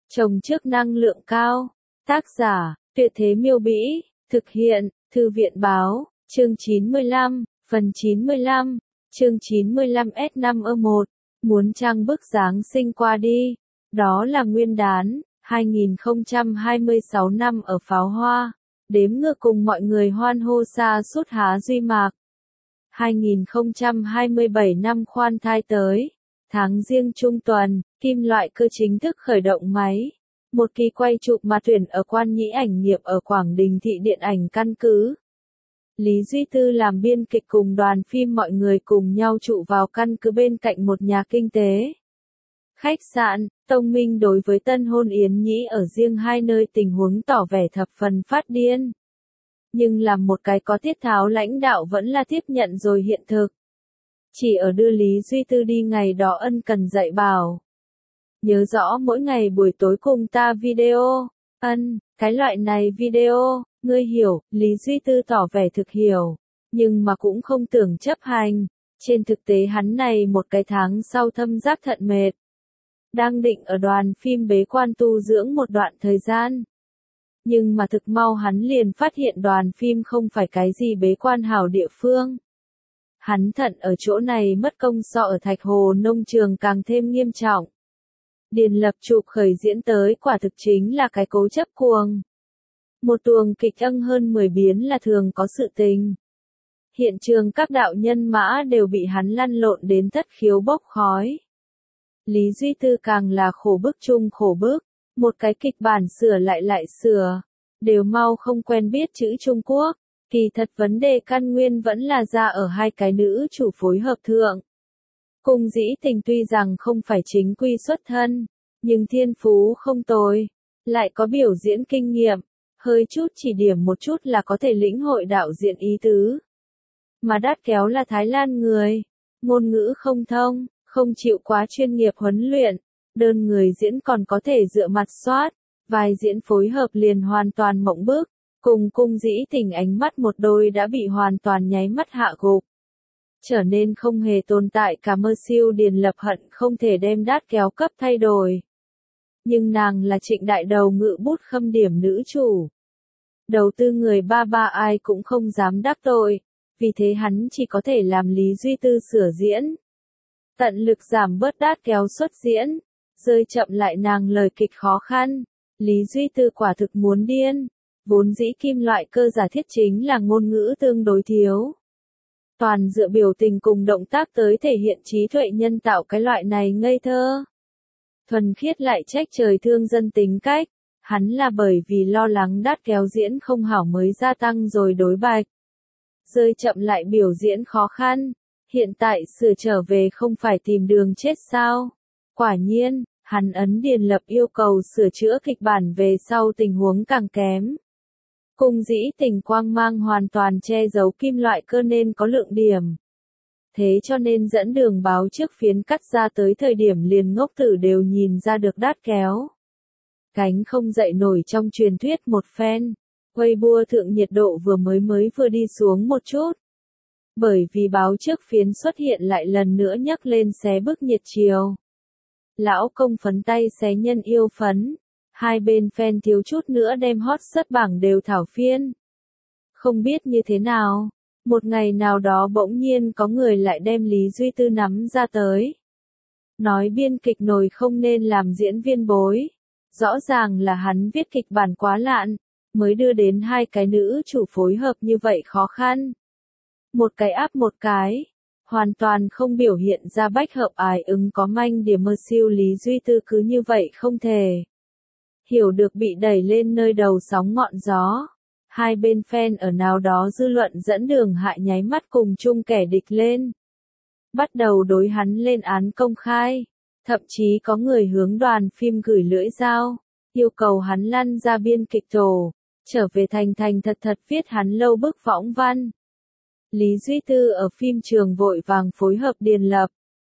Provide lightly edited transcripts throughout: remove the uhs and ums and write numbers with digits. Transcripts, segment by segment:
Trồng trước năng lượng cao. Tác giả, Tuyệt Thế Miêu Bĩ. Thực hiện, Thư viện Báo. Chương 95, phần 95. Chương 95S5E1. Muốn trăng bức Giáng sinh qua đi. Đó là Nguyên đán, 2026 năm ở pháo hoa. Đếm ngược cùng mọi người hoan hô sa sút há duy mạc. 2027 năm khoan thai tới. Tháng Giêng trung tuần, kim loại cơ chính thức khởi động máy. Một kỳ quay chụp mà tuyển ở Quan Nhĩ ảnh nghiệp ở Quảng Đình Thị Điện ảnh căn cứ. Lý Duy Tư làm biên kịch cùng đoàn phim mọi người cùng nhau trụ vào căn cứ bên cạnh một nhà kinh tế. Khách sạn, Tông Minh đối với tân hôn Yến Nhĩ ở riêng hai nơi tình huống tỏ vẻ thập phần phát điên. Nhưng làm một cái có tiết tháo lãnh đạo vẫn là tiếp nhận rồi hiện thực. Chỉ ở đưa Lý Duy Tư đi ngày đó ân cần dạy bảo. Nhớ rõ mỗi ngày buổi tối cùng ta video, cái loại này video, ngươi hiểu, Lý Duy Tư tỏ vẻ thực hiểu, nhưng mà cũng không tưởng chấp hành. Trên thực tế hắn này một cái tháng sau thâm giác thận mệt. Đang định ở đoàn phim bế quan tu dưỡng một đoạn thời gian. Nhưng mà thực mau hắn liền phát hiện đoàn phim không phải cái gì bế quan hảo địa phương. Hắn thận ở chỗ này mất công so ở Thạch Hồ nông trường càng thêm nghiêm trọng. Điền Lập chụp khởi diễn tới quả thực chính là cái cố chấp cuồng. Một tuồng kịch hơn 10 biến là thường có sự tình. Hiện trường các đạo nhân mã đều bị hắn lăn lộn đến thất khiếu bốc khói. Lý Duy Tư càng là khổ bức chung khổ bức, một cái kịch bản sửa lại sửa, đều mau không quen biết chữ Trung Quốc. Kỳ thật vấn đề căn nguyên vẫn là ra ở hai cái nữ chủ phối hợp thượng. Cung Dĩ Tình tuy rằng không phải chính quy xuất thân, nhưng thiên phú không tồi, lại có biểu diễn kinh nghiệm, hơi chút chỉ điểm một chút là có thể lĩnh hội đạo diễn ý tứ. Mà Đát Kéo là Thái Lan người, ngôn ngữ không thông, không chịu quá chuyên nghiệp huấn luyện, đơn người diễn còn có thể dựa mặt soát, vài diễn phối hợp liền hoàn toàn mộng bức. Cùng Cung Dĩ Tình ánh mắt một đôi đã bị hoàn toàn nháy mắt hạ gục. Trở nên không hề tồn tại cả mơ siêu Điền Lập hận không thể đem Đát Kéo cấp thay đổi. Nhưng nàng là Trịnh Đại Đầu ngự bút khâm điểm nữ chủ. Đầu tư người ba ai cũng không dám đắc tội, vì thế hắn chỉ có thể làm Lý Duy Tư sửa diễn. Tận lực giảm bớt Đát Kéo xuất diễn, rơi chậm lại nàng lời kịch khó khăn. Lý Duy Tư quả thực muốn điên. Vốn dĩ kim loại cơ giả thiết chính là ngôn ngữ tương đối thiếu. Toàn dựa biểu tình cùng động tác tới thể hiện trí tuệ nhân tạo cái loại này ngây thơ. Thuần khiết lại trách trời thương dân tính cách, hắn là bởi vì lo lắng Đát Kéo diễn không hảo mới gia tăng rồi đối bạch. Rơi chậm lại biểu diễn khó khăn, hiện tại sửa trở về không phải tìm đường chết sao. Quả nhiên, hắn ấn Điền Lập yêu cầu sửa chữa kịch bản về sau tình huống càng kém. Cung Dĩ Tình quang mang hoàn toàn che giấu kim loại cơ nên có lượng điểm. Thế cho nên dẫn đường báo trước phiến cắt ra tới thời điểm liền ngốc tử đều nhìn ra được Đát Kéo. Cánh không dậy nổi trong truyền thuyết một phen. Weibo thượng nhiệt độ vừa đi xuống một chút. Bởi vì báo trước phiến xuất hiện lại lần nữa nhắc lên xé bức nhiệt chiều. Lão công phấn tay xé nhân yêu phấn. Hai bên fan thiếu chút nữa đem hot search bảng đều thảo phiên. Không biết như thế nào, một ngày nào đó bỗng nhiên có người lại đem Lý Duy Tư nắm ra tới. Nói biên kịch nồi không nên làm diễn viên bối. Rõ ràng là hắn viết kịch bản quá lạn, mới đưa đến hai cái nữ chủ phối hợp như vậy khó khăn. Một cái áp một cái, hoàn toàn không biểu hiện ra bách hợp ái ứng có manh điểm mơ siêu Lý Duy Tư cứ như vậy không thể. Hiểu được bị đẩy lên nơi đầu sóng ngọn gió. Hai bên fan ở nào đó dư luận dẫn đường hại nháy mắt cùng chung kẻ địch lên. Bắt đầu đối hắn lên án công khai. Thậm chí có người hướng đoàn phim gửi lưỡi dao, yêu cầu hắn lăn ra biên kịch tổ, trở về thành thật viết hắn lâu bức võng văn. Lý Duy Tư ở phim trường vội vàng phối hợp Điền Lập.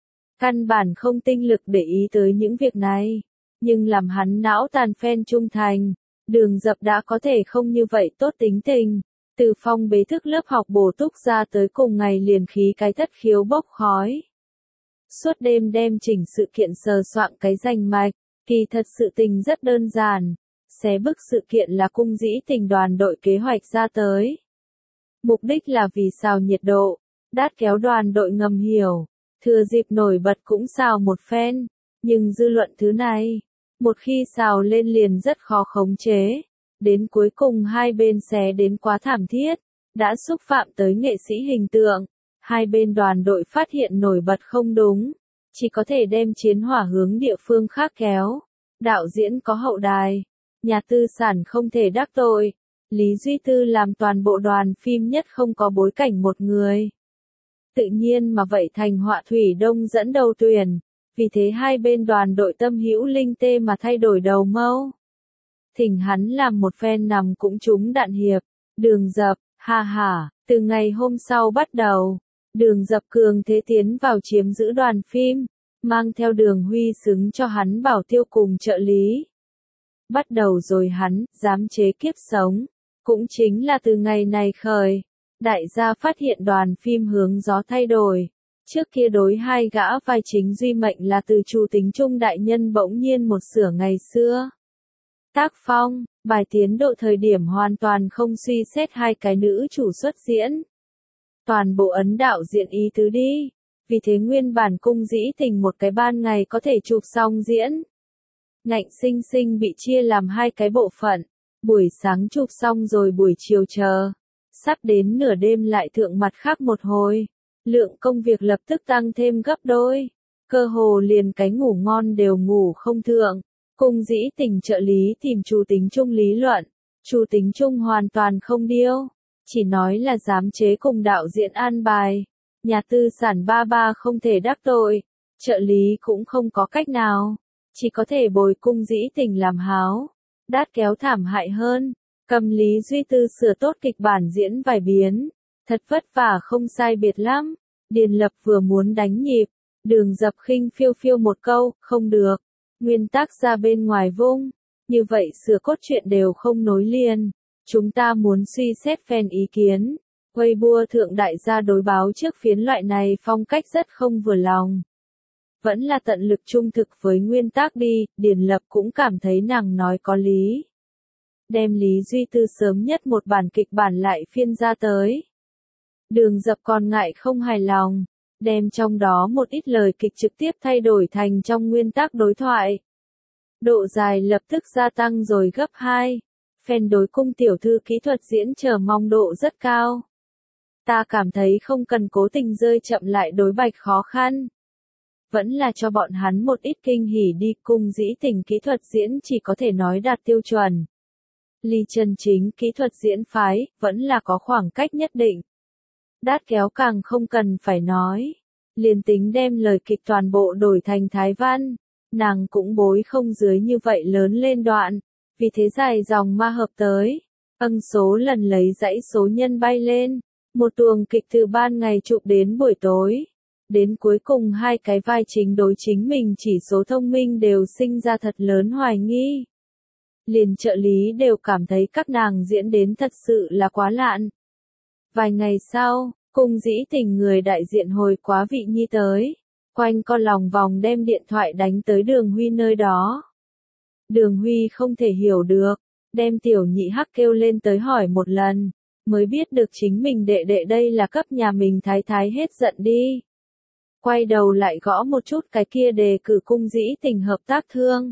Căn bản không tinh lực để ý tới những việc này. Nhưng làm hắn não tàn fan trung thành, Đường Dập đã có thể không như vậy tốt tính tình. Từ phong bế thức lớp học bổ túc ra tới cùng ngày liền khí cái thất khiếu bốc khói. Suốt đêm đem chỉnh sự kiện sờ soạn cái danh mạch, Kỳ thật sự tình rất đơn giản, xé bức sự kiện là Cung Dĩ Tình đoàn đội kế hoạch ra tới. Mục đích là vì xào nhiệt độ, đát kéo đoàn đội ngầm hiểu, thừa dịp nổi bật cũng xào một phen, nhưng dư luận thứ này, một khi xào lên liền rất khó khống chế, đến cuối cùng hai bên xé đến quá thảm thiết, đã xúc phạm tới nghệ sĩ hình tượng, hai bên đoàn đội phát hiện nổi bật không đúng, chỉ có thể đem chiến hỏa hướng địa phương khác kéo, đạo diễn có hậu đài, nhà tư sản không thể đắc tội. Lý Duy Tư làm toàn bộ đoàn phim nhất không có bối cảnh một người. Tự nhiên mà vậy thành họa Thủy Đông dẫn đầu tuyển, vì thế hai bên đoàn đội tâm hữu linh tê mà thay đổi đầu mâu. Thỉnh hắn làm một phen nằm cũng trúng đạn hiệp, Đường Dập, ha ha, từ ngày hôm sau bắt đầu, Đường Dập cường thế tiến vào chiếm giữ đoàn phim, mang theo Đường Huy xứng cho hắn bảo tiêu cùng trợ lý. Bắt đầu rồi hắn, dám chế kiếp sống. Cũng chính là từ ngày này khởi, đại gia phát hiện đoàn phim hướng gió thay đổi. Trước kia đối hai gã vai chính duy mệnh là từ Chu Tính Trung đại nhân bỗng nhiên một sửa ngày xưa. Tác phong, bài tiến độ thời điểm hoàn toàn không suy xét hai cái nữ chủ xuất diễn. Toàn bộ ấn đạo diễn ý tứ đi, vì thế nguyên bản Cung Dĩ Tình một cái ban ngày có thể chụp xong diễn. Ngạnh sinh sinh bị chia làm hai cái bộ phận. Buổi sáng chụp xong rồi buổi chiều chờ. Sắp đến nửa đêm lại thượng mặt khác một hồi. Lượng công việc lập tức tăng thêm gấp đôi. Cơ hồ liền cái ngủ ngon đều ngủ không thượng. Cung Dĩ Tình trợ lý tìm Chu Tính Trung lý luận. Chu Tính Trung hoàn toàn không điêu. Chỉ nói là dám chế cùng đạo diễn an bài. Nhà tư sản ba không thể đắc tội. Trợ lý cũng không có cách nào. Chỉ có thể bồi Cung Dĩ Tình làm háo. Đát kéo thảm hại hơn, cầm Lý Duy Tư sửa tốt kịch bản diễn vài biến, thật vất vả không sai biệt lắm, Điền Lập vừa muốn đánh nhịp, Đường Dập khinh phiêu phiêu một câu, không được, nguyên tắc ra bên ngoài vung, như vậy sửa cốt truyện đều không nối liền, chúng ta muốn suy xét phen ý kiến, Weibo thượng đại gia đối báo trước phiến loại này phong cách rất không vừa lòng. Vẫn là tận lực trung thực với nguyên tắc đi, Điền Lập cũng cảm thấy nàng nói có lý. Đem Lý Duy Tư sớm nhất một bản kịch bản lại phiên ra tới. Đường Dập còn ngại không hài lòng, đem trong đó một ít lời kịch trực tiếp thay đổi thành trong nguyên tắc đối thoại. Độ dài lập tức gia tăng rồi gấp 2. Fan đối Cung tiểu thư kỹ thuật diễn chờ mong độ rất cao. Ta cảm thấy không cần cố tình rơi chậm lại đối bạch khó khăn. Vẫn là cho bọn hắn một ít kinh hỉ đi, Cung Dĩ Tình kỹ thuật diễn chỉ có thể nói đạt tiêu chuẩn. Ly chân chính kỹ thuật diễn phái, vẫn là có khoảng cách nhất định. Đát kéo càng không cần phải nói. Liền tính đem lời kịch toàn bộ đổi thành Thái Văn, nàng cũng bối không dưới như vậy lớn lên đoạn, vì thế dài dòng ma hợp tới. Số lần lấy dãy số nhân bay lên, một tuồng kịch từ ban ngày chụp đến buổi tối. Đến cuối cùng hai cái vai chính đối chính mình chỉ số thông minh đều sinh ra thật lớn hoài nghi. Liền trợ lý đều cảm thấy các nàng diễn đến thật sự là quá lạn. Vài ngày sau, Cung Dĩ Tình người đại diện hồi quá vị nhi tới, quanh co lòng vòng đem điện thoại đánh tới Đường Huy nơi đó. Đường Huy không thể hiểu được, đem tiểu nhị hắc kêu lên tới hỏi một lần, mới biết được chính mình đệ đệ đây là cấp nhà mình thái thái hết giận đi. Quay đầu lại gõ một chút cái kia đề cử Cung Dĩ Tình hợp tác thương.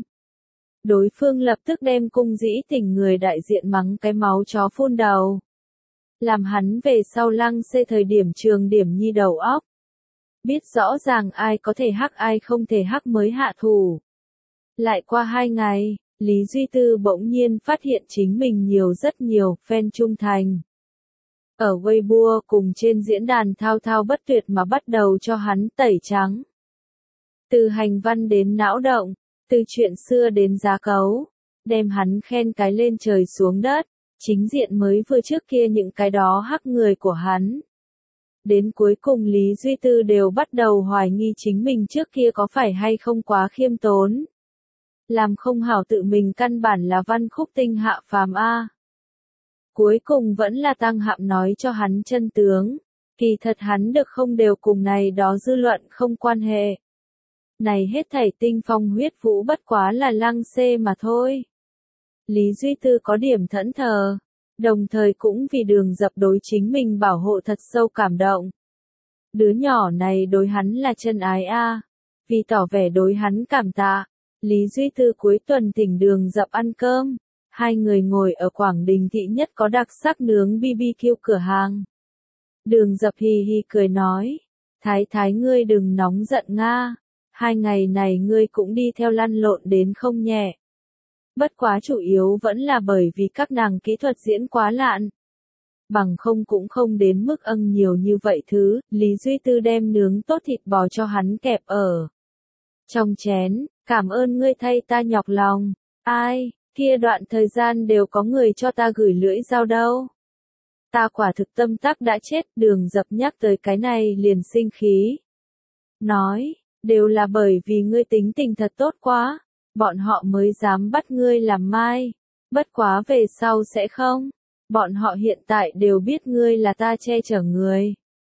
Đối phương lập tức đem Cung Dĩ Tình người đại diện mắng cái máu chó phun đầu. Làm hắn về sau lăng xê thời điểm trường điểm nhi đầu óc. Biết rõ ràng ai có thể hắc ai không thể hắc mới hạ thủ. Lại qua 2 ngày, Lý Duy Tư bỗng nhiên phát hiện chính mình rất nhiều fan trung thành. Ở Weibo cùng trên diễn đàn thao thao bất tuyệt mà bắt đầu cho hắn tẩy trắng. Từ hành văn đến não động, từ chuyện xưa đến giá cấu, đem hắn khen cái lên trời xuống đất, chính diện mới vừa trước kia những cái đó hắc người của hắn. Đến cuối cùng Lý Duy Tư đều bắt đầu hoài nghi chính mình trước kia có phải hay không quá khiêm tốn. Làm không hảo tự mình căn bản là văn khúc tinh hạ phàm A. Cuối cùng vẫn là Tăng Hạm nói cho hắn chân tướng, kỳ thật hắn được không đều cùng này đó dư luận không quan hệ. Này hết thảy tinh phong huyết vũ bất quá là lăng xê mà thôi. Lý Duy Tư có điểm thẫn thờ, đồng thời cũng vì Đường Dập đối chính mình bảo hộ thật sâu cảm động. Đứa nhỏ này đối hắn là chân ái a, vì tỏ vẻ đối hắn cảm tạ. Lý Duy Tư cuối tuần thỉnh Đường Dập ăn cơm, hai người ngồi ở Quảng Đình thị nhất có đặc sắc nướng BBQ cửa hàng. Đường Dập hì hì cười nói, Thái Thái ngươi đừng nóng giận nga, 2 ngày này ngươi cũng đi theo lăn lộn đến không nhẹ. Bất quá chủ yếu vẫn là bởi vì các nàng kỹ thuật diễn quá lạn. Bằng không cũng không đến mức nhiều như vậy thứ, Lý Duy Tư đem nướng tốt thịt bò cho hắn kẹp ở trong chén, cảm ơn ngươi thay ta nhọc lòng, ai, kia đoạn thời gian đều có người cho ta gửi lưỡi dao đâu. Ta quả thực tâm tắc đã chết, Đường Dập nhắc tới cái này liền sinh khí. Nói, đều là bởi vì ngươi tính tình thật tốt quá, bọn họ mới dám bắt ngươi làm mai, bất quá về sau sẽ không, bọn họ hiện tại đều biết ngươi là ta che chở người.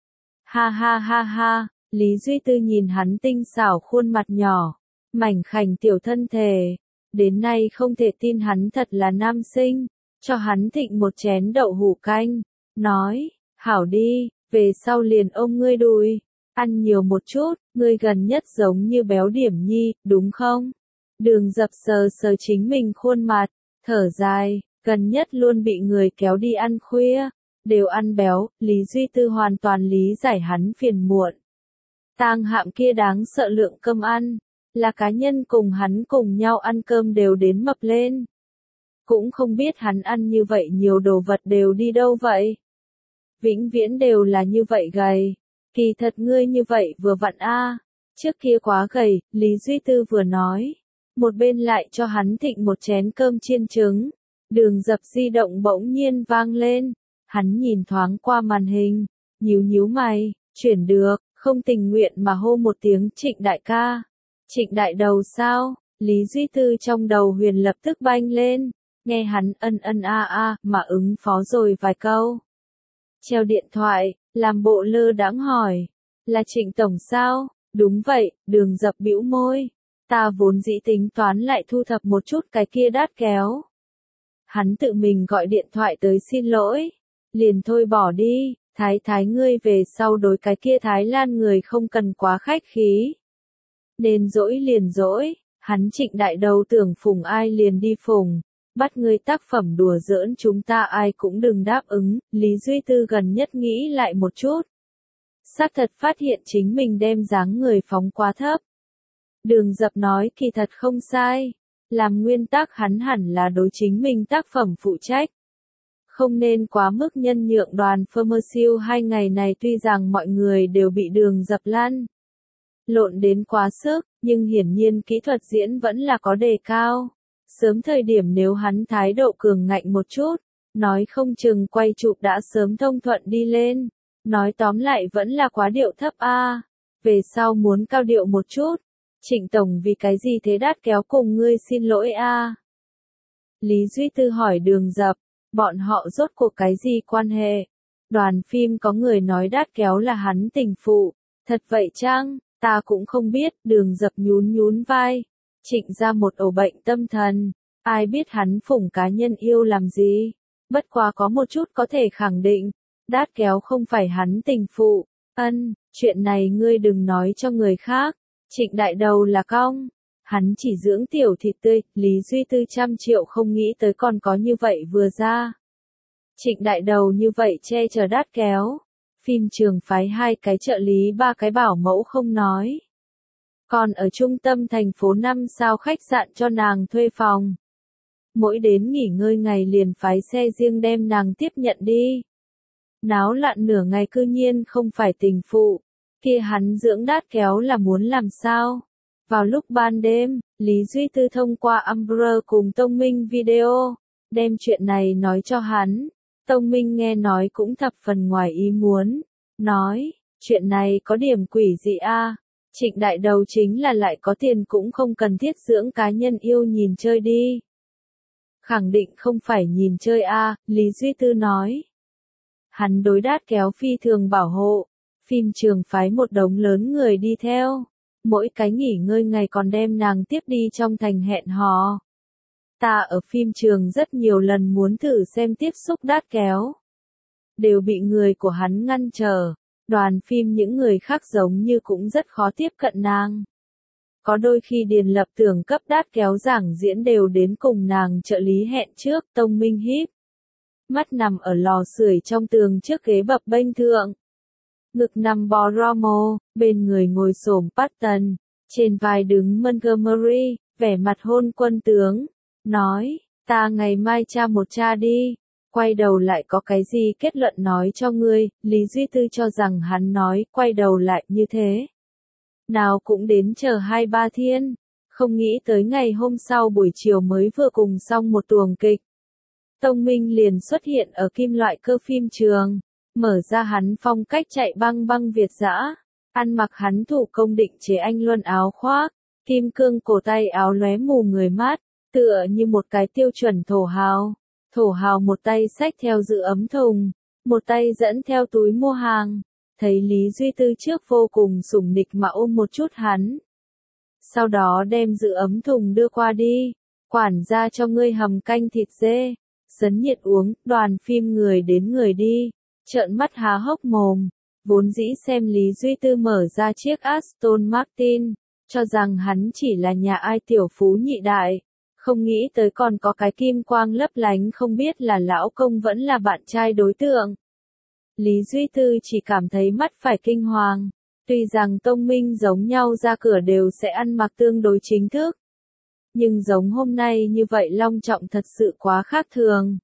Ha ha ha ha, Lý Duy Tư nhìn hắn tinh xảo khuôn mặt nhỏ, mảnh khảnh tiểu thân thể, đến nay không thể tin hắn thật là nam sinh, cho hắn thịnh một chén đậu hũ canh, nói, hảo đi, về sau liền ôm ngươi đùi, ăn nhiều một chút, ngươi gần nhất giống như béo điểm nhi, đúng không? Đường Dập sờ sờ chính mình khuôn mặt, thở dài, gần nhất luôn bị người kéo đi ăn khuya, đều ăn béo, Lý Duy Tư hoàn toàn lý giải hắn phiền muộn. Tang Hạm kia đáng sợ lượng cơm ăn, là cá nhân cùng hắn cùng nhau ăn cơm đều đến mập lên. Cũng không biết hắn ăn như vậy nhiều đồ vật đều đi đâu vậy. Vĩnh viễn đều là như vậy gầy. Kỳ thật ngươi như vậy vừa vặn a. Trước kia quá gầy, Lý Duy Tư vừa nói. Một bên lại cho hắn thịnh một chén cơm chiên trứng. Đường Dập di động bỗng nhiên vang lên. Hắn nhìn thoáng qua màn hình. Nhíu nhíu mày, chuyển được, không tình nguyện mà hô một tiếng Trịnh đại ca. Trịnh đại đầu sao? Lý Duy Tư trong đầu huyền lập tức banh lên. Nghe hắn ân ân a a mà ứng phó rồi vài câu. Treo điện thoại, làm bộ lơ đãng hỏi. Là Trịnh tổng sao? Đúng vậy, Đường Dập bĩu môi. Ta vốn dĩ tính toán lại thu thập một chút cái kia đát kéo. Hắn tự mình gọi điện thoại tới xin lỗi. Liền thôi bỏ đi, Thái Thái ngươi về sau đối cái kia Thái Lan người không cần quá khách khí. Nên dỗi liền dỗi, hắn Trịnh đại đầu tưởng phùng ai liền đi phùng. Bắt ngươi tác phẩm đùa giỡn chúng ta ai cũng đừng đáp ứng, Lý Duy Tư gần nhất nghĩ lại một chút. Xác thật phát hiện chính mình đem dáng người phóng quá thấp. Đường Dập nói kỳ thật không sai, làm nguyên tắc hắn hẳn là đối chính mình tác phẩm phụ trách. Không nên quá mức nhân nhượng Đoàn Pharmersiêu 2 ngày này tuy rằng mọi người đều bị Đường Dập lăn lộn đến quá sức, nhưng hiển nhiên kỹ thuật diễn vẫn là có đề cao. Sớm thời điểm nếu hắn thái độ cường ngạnh một chút, nói không chừng quay chụp đã sớm thông thuận đi lên. Nói tóm lại vẫn là quá điệu thấp a. Về sau muốn cao điệu một chút. Trịnh tổng vì cái gì thế đát kéo cùng ngươi xin lỗi a? Lý Duy Tư hỏi Đường Dập, bọn họ rốt cuộc cái gì quan hệ? Đoàn phim có người nói đát kéo là hắn tình phụ. Thật vậy chăng? Ta cũng không biết, Đường Dập nhún nhún vai. Trịnh ra một ổ bệnh tâm thần, ai biết hắn phủng cá nhân yêu làm gì. Bất quá có một chút có thể khẳng định, đát kéo không phải hắn tình phụ. Chuyện này ngươi đừng nói cho người khác. Trịnh đại đầu là cong. Hắn chỉ dưỡng tiểu thịt tươi, Lý Duy Tư 100 triệu không nghĩ tới còn có như vậy vừa ra. Trịnh đại đầu như vậy che chở đát kéo. Phim trường phái 2 cái trợ lý 3 cái bảo mẫu không nói. Còn ở trung tâm thành phố 5 sao khách sạn cho nàng thuê phòng. Mỗi đến nghỉ ngơi ngày liền phái xe riêng đem nàng tiếp nhận đi. Náo loạn nửa ngày cư nhiên không phải tình phụ. Kia hắn dưỡng đát kéo là muốn làm sao? Vào lúc ban đêm, Lý Duy Tư thông qua Umbrella cùng Tông Minh video, đem chuyện này nói cho hắn. Tông Minh nghe nói cũng thập phần ngoài ý muốn. Nói, chuyện này có điểm quỷ dị a. Trịnh đại đầu chính là lại có tiền cũng không cần thiết dưỡng cá nhân yêu nhìn chơi đi. Khẳng định không phải nhìn chơi a, Lý Duy Tư nói. Hắn đối đát kéo phi thường bảo hộ, phim trường phái một đống lớn người đi theo. mỗi cái nghỉ ngơi ngày còn đem nàng tiếp đi trong thành hẹn hò. Ta ở phim trường rất nhiều lần muốn thử xem tiếp xúc đát kéo. Đều bị người của hắn ngăn trở, đoàn phim những người khác giống như cũng rất khó tiếp cận nàng. Có đôi khi Điền Lập Tưởng cấp đát kéo giảng diễn đều đến cùng nàng trợ lý hẹn trước. Tông Minh híp mắt nằm ở lò sưởi trong tường trước ghế bập bênh thượng. Ngực nằm bò Romo, bên người ngồi xổm Patton, trên vai đứng Montgomery, vẻ mặt hôn quân tướng, nói, ta ngày mai tra một tra đi, quay đầu lại có cái gì kết luận nói cho ngươi. Lý Duy Tư cho rằng hắn nói quay đầu lại như thế nào cũng đến chờ 2-3 thiên, không nghĩ tới ngày hôm sau buổi chiều mới vừa cùng xong một tuồng kịch. Tông Minh liền xuất hiện ở kim loại cơ phim trường, mở ra hắn phong cách chạy băng băng Việt dã, ăn mặc hắn thủ công định chế anh luân áo khoác, kim cương cổ tay áo lóe mù người mát, tựa như một cái tiêu chuẩn thổ hào. Thổ hào một tay xách theo giữ ấm thùng, một tay dẫn theo túi mua hàng, thấy Lý Duy Tư trước vô cùng sủng nịch mà ôm một chút hắn. Sau đó đem giữ ấm thùng đưa qua đi, quản gia cho ngươi hầm canh thịt dê, sấn nhiệt uống. Đoàn phim người đến người đi, trợn mắt há hốc mồm, vốn dĩ xem Lý Duy Tư mở ra chiếc Aston Martin, cho rằng hắn chỉ là nhà ai tiểu phú nhị đại. Không nghĩ tới còn có cái kim quang lấp lánh, không biết là lão công vẫn là bạn trai đối tượng. Lý Duy Tư chỉ cảm thấy mắt phải kinh hoàng. Tuy rằng Tông Minh giống nhau ra cửa đều sẽ ăn mặc tương đối chính thức, nhưng giống hôm nay như vậy long trọng thật sự quá khác thường.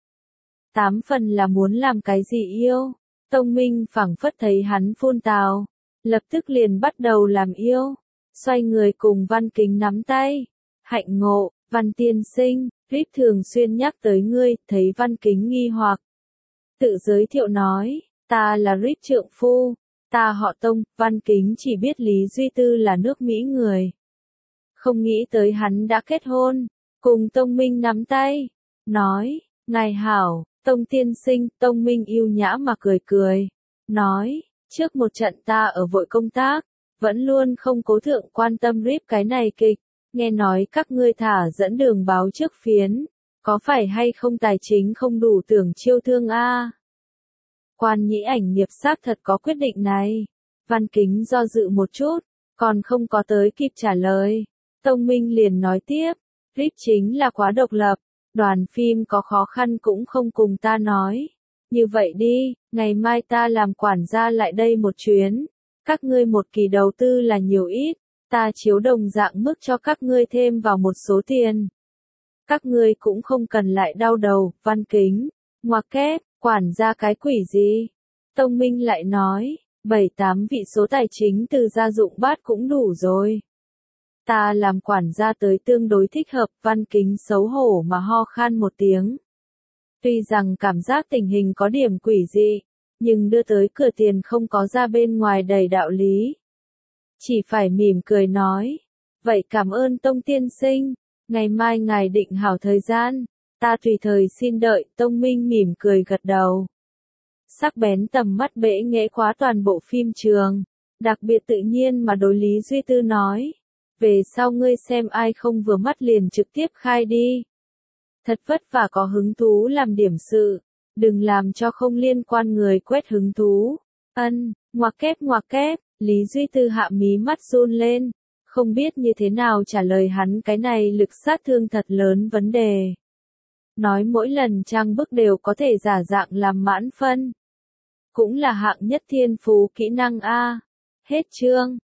8 phần là muốn làm cái gì yêu. Tông Minh phảng phất thấy hắn phun tào, lập tức liền bắt đầu làm yêu. Xoay người cùng Văn Kính nắm tay. Hạnh ngộ, Văn tiên sinh, Rip thường xuyên nhắc tới ngươi. Thấy Văn Kính nghi hoặc, tự giới thiệu nói, ta là Rip trượng phu, ta họ Tông. Văn Kính chỉ biết Lý Duy Tư là nước Mỹ người, không nghĩ tới hắn đã kết hôn. Cùng Tông Minh nắm tay, nói, ngài hảo, Tông tiên sinh. Tông Minh yêu nhã mà cười cười, nói, trước một trận ta ở vội công tác, vẫn luôn không cố thượng quan tâm Rip cái này kịch. Nghe nói các ngươi thả dẫn đường báo trước phiến, có phải hay không tài chính không đủ tưởng chiêu thương a? Quan nhĩ ảnh nghiệp xác thật có quyết định này. Văn Kính do dự một chút, còn không có tới kịp trả lời. Tông Minh liền nói tiếp, Rip chính là quá độc lập, đoàn phim có khó khăn cũng không cùng ta nói. Như vậy đi, ngày mai ta làm quản gia lại đây một chuyến, các ngươi một kỳ đầu tư là nhiều ít. Ta chiếu đồng dạng mức cho các ngươi thêm vào một số tiền. Các ngươi cũng không cần lại đau đầu. Văn Kính, ngoặc kép, quản gia cái quỷ gì? Tông Minh lại nói, 7-8 vị số tài chính từ gia dụng bát cũng đủ rồi. Ta làm quản gia tới tương đối thích hợp. Văn Kính xấu hổ mà ho khan một tiếng. Tuy rằng cảm giác tình hình có điểm quỷ dị, nhưng đưa tới cửa tiền không có ra bên ngoài đầy đạo lý. Chỉ phải mỉm cười nói, vậy cảm ơn Tông tiên sinh, ngày mai ngài định hảo thời gian, ta tùy thời xin đợi. Tông Minh mỉm cười gật đầu. Sắc bén tầm mắt bẽ nghễ khóa toàn bộ phim trường, đặc biệt tự nhiên mà đối Lý Duy Tư nói, về sau ngươi xem ai không vừa mắt liền trực tiếp khai đi. Thật vất vả có hứng thú làm điểm sự, đừng làm cho không liên quan người quét hứng thú. Ân, ngoặc kép. Lý Duy Tư hạ mí mắt run lên, không biết như thế nào trả lời hắn cái này lực sát thương thật lớn vấn đề. Nói mỗi lần trang bức đều có thể giả dạng làm mãn phân. Cũng là hạng nhất thiên phú kỹ năng a. Hết chương.